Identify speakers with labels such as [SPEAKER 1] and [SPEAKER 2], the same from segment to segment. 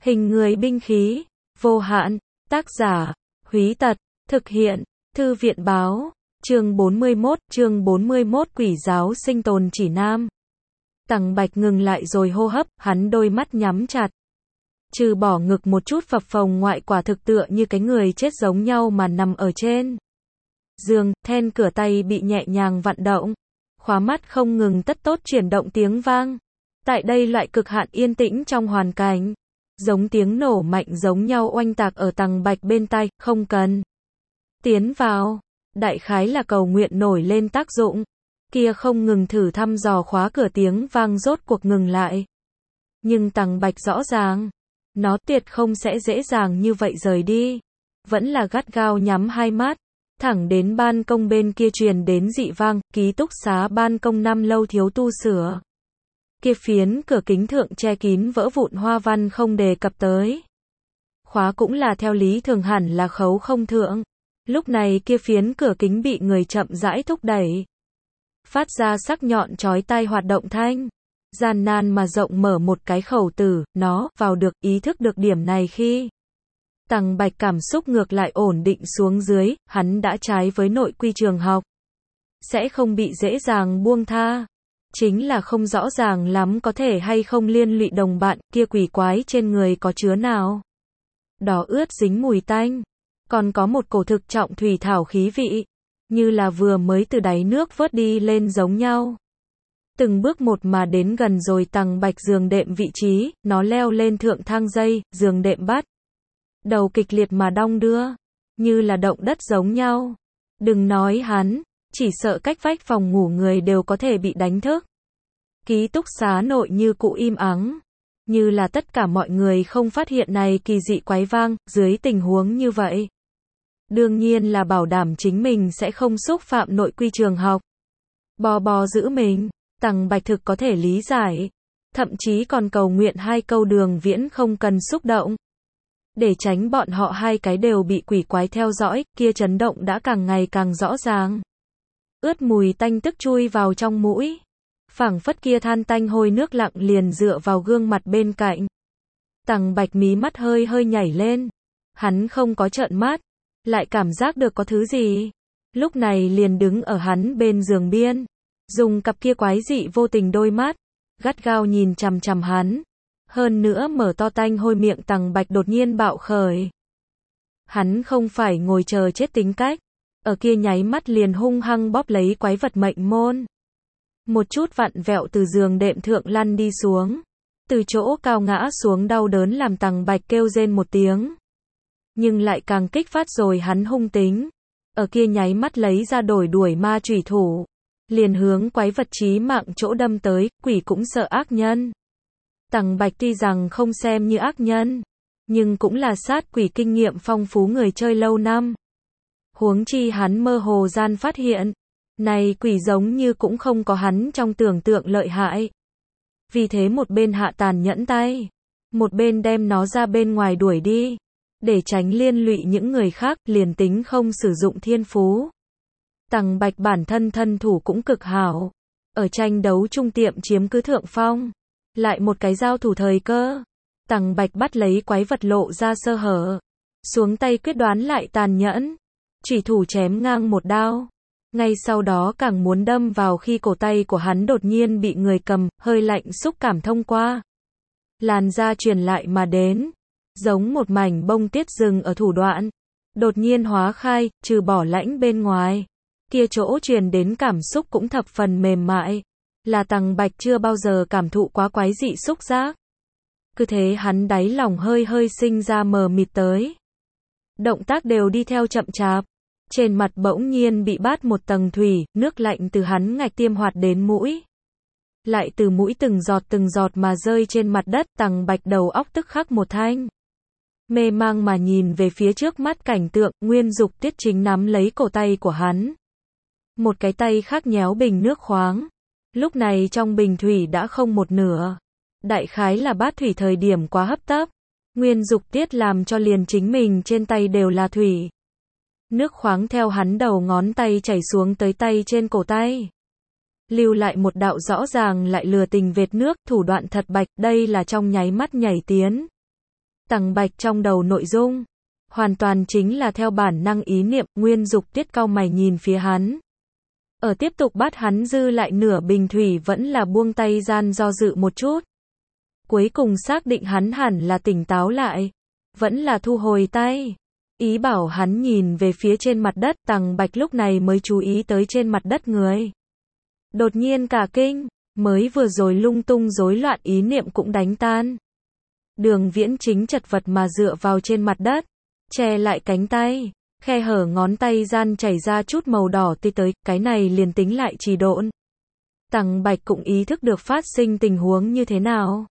[SPEAKER 1] Hình người binh khí, vô hạn, tác giả, Húy Tật, thực hiện, Thư viện báo, chương 41, Quỷ giáo sinh tồn chỉ nam. Tằng Bạch ngừng lại rồi hô hấp, hắn đôi mắt nhắm chặt. Trừ bỏ ngực một chút phập phồng ngoại, quả thực tựa như cái người chết giống nhau mà nằm ở trên giường, then cửa tay bị nhẹ nhàng vặn động. Khóa mắt không ngừng tất tốt chuyển động tiếng vang. Tại đây loại cực hạn yên tĩnh trong hoàn cảnh, giống tiếng nổ mạnh giống nhau oanh tạc ở Tằng Bạch bên tai, không cần tiến vào. Đại khái là cầu nguyện nổi lên tác dụng. Kia không ngừng thử thăm dò khóa cửa tiếng vang rốt cuộc ngừng lại. Nhưng Tằng Bạch rõ ràng, nó tuyệt không sẽ dễ dàng như vậy rời đi. Vẫn là gắt gao nhắm hai mắt, thẳng đến ban công bên kia truyền đến dị vang, ký túc xá ban công năm lâu thiếu tu sửa. Kia phiến cửa kính thượng che kín vỡ vụn hoa văn không đề cập tới. Khóa cũng là theo lý thường hẳn là khấu không thượng. Lúc này kia phiến cửa kính bị người chậm rãi thúc đẩy, phát ra sắc nhọn chói tai hoạt động thanh. Gian nan mà rộng mở một cái khẩu tử, nó vào được, ý thức được điểm này khi Tằng Bạch cảm xúc ngược lại ổn định xuống dưới, hắn đã trái với nội quy trường học, sẽ không bị dễ dàng buông tha. Chính là không rõ ràng lắm có thể hay không liên lụy đồng bạn, kia quỷ quái trên người có chứa nào đỏ ướt dính mùi tanh, còn có một cổ thực trọng thủy thảo khí vị, như là vừa mới từ đáy nước vớt đi lên giống nhau. Từng bước một mà đến gần rồi Tằng Bạch giường đệm vị trí, nó leo lên thượng thang dây, giường đệm bắt đầu kịch liệt mà đong đưa, như là động đất giống nhau. Đừng nói hắn, chỉ sợ cách vách phòng ngủ người đều có thể bị đánh thức. Ký túc xá nội như cũ im ắng, như là tất cả mọi người không phát hiện này kỳ dị quái vang. Dưới tình huống như vậy, đương nhiên là bảo đảm chính mình sẽ không xúc phạm nội quy trường học. Bò giữ mình, Tằng Bạch thực có thể lý giải, thậm chí còn cầu nguyện hai câu Đường Viễn không cần xúc động, để tránh bọn họ hai cái đều bị quỷ quái theo dõi. Kia chấn động đã càng ngày càng rõ ràng, ướt mùi tanh tức chui vào trong mũi, phảng phất kia than tanh hôi nước lặng liền dựa vào gương mặt bên cạnh. Tằng Bạch mí mắt hơi hơi nhảy lên, hắn không có trợn mắt, lại cảm giác được có thứ gì, lúc này liền đứng ở hắn bên giường biên, dùng cặp kia quái dị vô tình đôi mắt, gắt gao nhìn chằm chằm hắn. Hơn nữa mở to tanh hôi miệng. Tằng Bạch đột nhiên bạo khởi. Hắn không phải ngồi chờ chết tính cách, ở kia nháy mắt liền hung hăng bóp lấy quái vật mệnh môn. Một chút vặn vẹo từ giường đệm thượng lăn đi xuống. Từ chỗ cao ngã xuống đau đớn làm Tằng Bạch kêu rên một tiếng. Nhưng lại càng kích phát rồi hắn hung tính. Ở kia nháy mắt lấy ra đổi đuổi ma chủy thủ, liền hướng quái vật chí mạng chỗ đâm tới. Quỷ cũng sợ ác nhân. Tằng Bạch tuy rằng không xem như ác nhân, nhưng cũng là sát quỷ kinh nghiệm phong phú người chơi lâu năm. Huống chi hắn mơ hồ gian phát hiện, này quỷ giống như cũng không có hắn trong tưởng tượng lợi hại. Vì thế một bên hạ tàn nhẫn tay, một bên đem nó ra bên ngoài đuổi đi, để tránh liên lụy những người khác. Liền tính không sử dụng thiên phú, Tằng Bạch bản thân thân thủ cũng cực hảo, ở tranh đấu trung tiệm chiếm cứ thượng phong. Lại một cái giao thủ thời cơ, Tằng Bạch bắt lấy quái vật lộ ra sơ hở, xuống tay quyết đoán lại tàn nhẫn, chủy thủ chém ngang một đao. Ngay sau đó càng muốn đâm vào khi cổ tay của hắn đột nhiên bị người cầm, hơi lạnh xúc cảm thông qua làn da truyền lại mà đến, giống một mảnh bông tuyết rừng ở thủ đoạn, đột nhiên hóa khai. Trừ bỏ lãnh bên ngoài, kia chỗ truyền đến cảm xúc cũng thập phần mềm mại, là Tằng Bạch chưa bao giờ cảm thụ quá quái dị xúc giác. Cứ thế hắn đáy lòng hơi hơi sinh ra mờ mịt tới. Động tác đều đi theo chậm chạp. Trên mặt bỗng nhiên bị bát một tầng thủy, nước lạnh từ hắn ngạch tiêm hoạt đến mũi. Lại từ mũi từng giọt mà rơi trên mặt đất. Tằng Bạch đầu óc tức khắc một thanh mê mang mà nhìn về phía trước mắt cảnh tượng. Nguyên Dục Tiết chính nắm lấy cổ tay của hắn, một cái tay khác nhéo bình nước khoáng. Lúc này trong bình thủy đã không một nửa, đại khái là bát thủy thời điểm quá hấp tấp. Nguyên Dục Tiết làm cho liền chính mình trên tay đều là thủy. Nước khoáng theo hắn đầu ngón tay chảy xuống tới tay trên cổ tay, lưu lại một đạo rõ ràng lại lừa tình vệt nước. Thủ đoạn thật bạch, đây là trong nháy mắt nhảy tiến Tằng Bạch trong đầu nội dung hoàn toàn chính là theo bản năng ý niệm. Nguyên Dục Tiết cau mày nhìn phía hắn. Ở tiếp tục bắt hắn dư lại nửa bình thủy vẫn là buông tay gian do dự một chút. Cuối cùng xác định hắn hẳn là tỉnh táo lại. Vẫn là thu hồi tay. Ý bảo hắn nhìn về phía trên mặt đất. Tằng Bạch lúc này mới chú ý tới trên mặt đất người. Đột nhiên cả kinh. Mới vừa rồi lung tung rối loạn ý niệm cũng đánh tan. Đường Viễn chính chật vật mà dựa vào trên mặt đất. Che lại cánh tay. Khe hở ngón tay gian chảy ra chút màu đỏ tươi tới. Cái này liền tính lại trì độn. Tằng Bạch cũng ý thức được phát sinh tình huống như thế nào.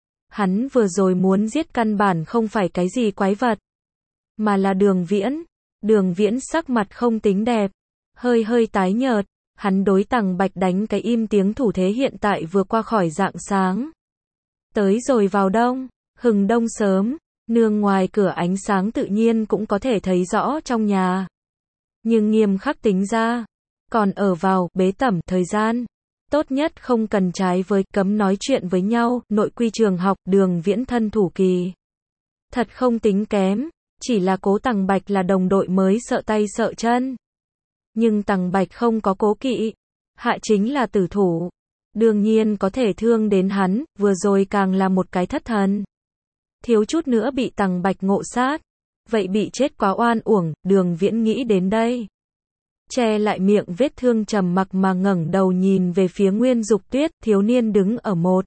[SPEAKER 1] Hắn vừa rồi muốn giết căn bản không phải cái gì quái vật. Mà là Đường Viễn. Đường Viễn sắc mặt không tính đẹp. Hơi hơi tái nhợt. Hắn đối Tằng Bạch đánh cái im tiếng thủ thế hiện tại vừa qua khỏi rạng sáng. Tới rồi vào đông. Hừng đông sớm. Nương ngoài cửa ánh sáng tự nhiên cũng có thể thấy rõ trong nhà. Nhưng nghiêm khắc tính ra. Còn ở vào bế tẩm thời gian. Tốt nhất không cần trái với cấm nói chuyện với nhau. Nội quy trường học Đường Viễn thân thủ kỳ. Thật không tính kém. Chỉ là cố Tằng Bạch là đồng đội mới sợ tay sợ chân. Nhưng Tằng Bạch không có cố kỵ. Hạ chính là tử thủ. Đương nhiên có thể thương đến hắn. Vừa rồi càng là một cái thất thần. Thiếu chút nữa bị Tằng Bạch ngộ sát. Vậy bị chết quá oan uổng. Đường Viễn nghĩ đến đây. Che lại miệng vết thương trầm mặc mà ngẩng đầu nhìn về phía Nguyên Dục Tuyết. Thiếu niên đứng ở một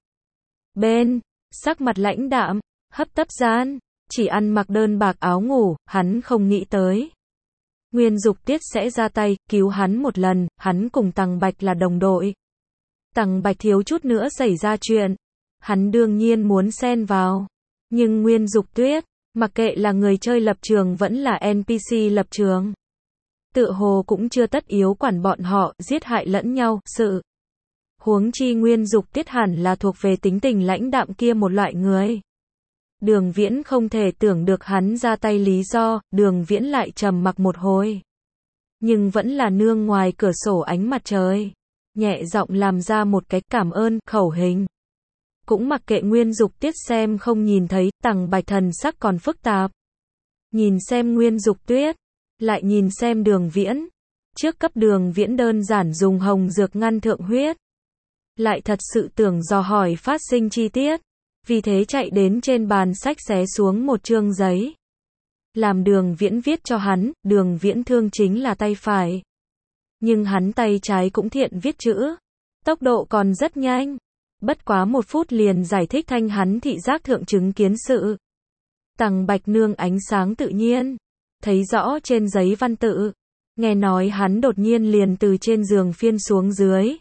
[SPEAKER 1] bên. Sắc mặt lãnh đạm. Hấp tấp gian. Chỉ ăn mặc đơn bạc áo ngủ. Hắn không nghĩ tới. Nguyên Dục Tiết sẽ ra tay, cứu hắn một lần. Hắn cùng Tằng Bạch là đồng đội. Tằng Bạch thiếu chút nữa xảy ra chuyện. Hắn đương nhiên muốn xen vào. Nhưng Nguyên Dục Tuyết, mặc kệ là người chơi lập trường vẫn là NPC lập trường. Tựa hồ cũng chưa tất yếu quản bọn họ, giết hại lẫn nhau, sự. Huống chi Nguyên Dục Tiết hẳn là thuộc về tính tình lãnh đạm kia một loại người. Đường Viễn không thể tưởng được hắn ra tay lý do. Đường Viễn lại trầm mặc một hồi. Nhưng vẫn là nương ngoài cửa sổ ánh mặt trời. Nhẹ giọng làm ra một cái cảm ơn khẩu hình. Cũng mặc kệ Nguyên Dục Tiết xem không nhìn thấy. Tằng Bạch thần sắc còn phức tạp. Nhìn xem Nguyên Dục Tuyết. Lại nhìn xem Đường Viễn. Trước cấp Đường Viễn đơn giản dùng hồng dược ngăn thượng huyết. Lại thật sự tưởng dò hỏi phát sinh chi tiết. Vì thế chạy đến trên bàn sách xé xuống một chương giấy. Làm Đường Viễn viết cho hắn. Đường Viễn thương chính là tay phải. Nhưng hắn tay trái cũng thiện viết chữ. Tốc độ còn rất nhanh. Bất quá 1 phút liền giải thích thanh hắn thị giác thượng chứng kiến sự. Tằng Bạch nương ánh sáng tự nhiên. Thấy rõ trên giấy văn tự. Nghe nói hắn đột nhiên liền từ trên giường phiên xuống dưới.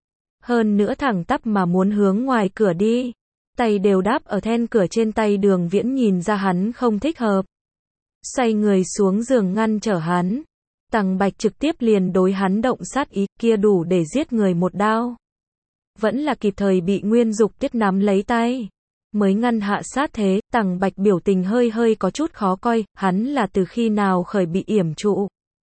[SPEAKER 1] Hơn nữa thẳng tắp mà muốn hướng ngoài cửa đi. Tay đều đáp ở then cửa trên tay. Đường Viễn nhìn ra hắn không thích hợp. Xoay người xuống giường ngăn trở hắn. Tằng Bạch trực tiếp liền đối hắn động sát ý kia đủ để giết người một đao. Vẫn là kịp thời bị Nguyên Dục Tiết nắm lấy tay. Mới ngăn hạ sát thế. Tằng Bạch biểu tình hơi hơi có chút khó coi. Hắn là từ khi nào khởi bị yểm trụ.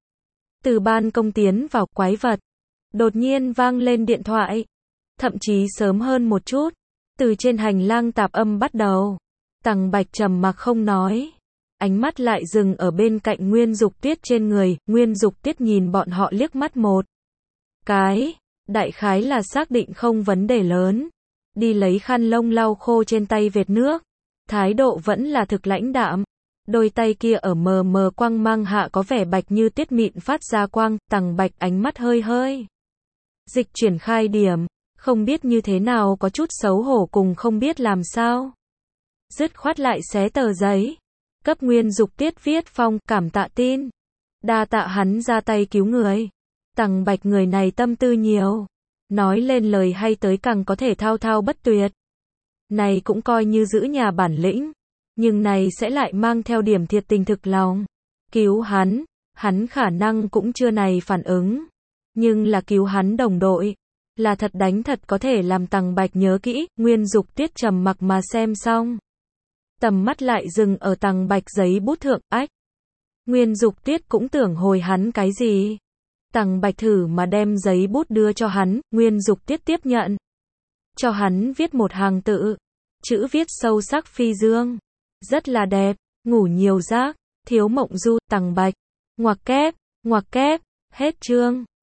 [SPEAKER 1] Từ ban công tiến vào quái vật. Đột nhiên vang lên điện thoại. Thậm chí sớm hơn một chút. Từ trên hành lang tạp âm bắt đầu. Tằng Bạch trầm mặc không nói. Ánh mắt lại dừng ở bên cạnh Nguyên Dục Tiết trên người. Nguyên Dục Tiết nhìn bọn họ liếc mắt một cái. Đại khái là xác định không vấn đề lớn. Đi lấy khăn lông lau khô trên tay vệt nước. Thái độ vẫn là thực lãnh đạm. Đôi tay kia ở mờ mờ quang mang hạ có vẻ bạch như tiết mịn phát ra quang. Tằng Bạch ánh mắt hơi hơi dịch chuyển khai điểm. Không biết như thế nào có chút xấu hổ cùng không biết làm sao. Dứt khoát lại xé tờ giấy. Cấp Nguyên Dục Tiết viết phong cảm tạ tin. Đa tạ hắn ra tay cứu người. Tằng Bạch người này tâm tư nhiều. Nói lên lời hay tới càng có thể thao thao bất tuyệt. Này cũng coi như giữ nhà bản lĩnh. Nhưng này sẽ lại mang theo điểm thiệt tình thực lòng. Cứu hắn khả năng cũng chưa này phản ứng. Nhưng là cứu hắn đồng đội. Là thật đánh thật có thể làm Tằng Bạch nhớ kỹ. Nguyên Dục Tiết trầm mặc mà xem xong. Tầm mắt lại dừng ở Tằng Bạch giấy bút thượng. Ách. Nguyên Dục Tiết cũng tưởng hồi hắn cái gì. Tằng Bạch thử mà đem giấy bút đưa cho hắn. Nguyên Dục Tiết tiếp nhận. Cho hắn viết một hàng tự. Chữ viết sâu sắc phi dương. rất là đẹp, ngủ nhiều giấc, thiếu mộng du, tằng bạch. Ngoặc kép, hết chương.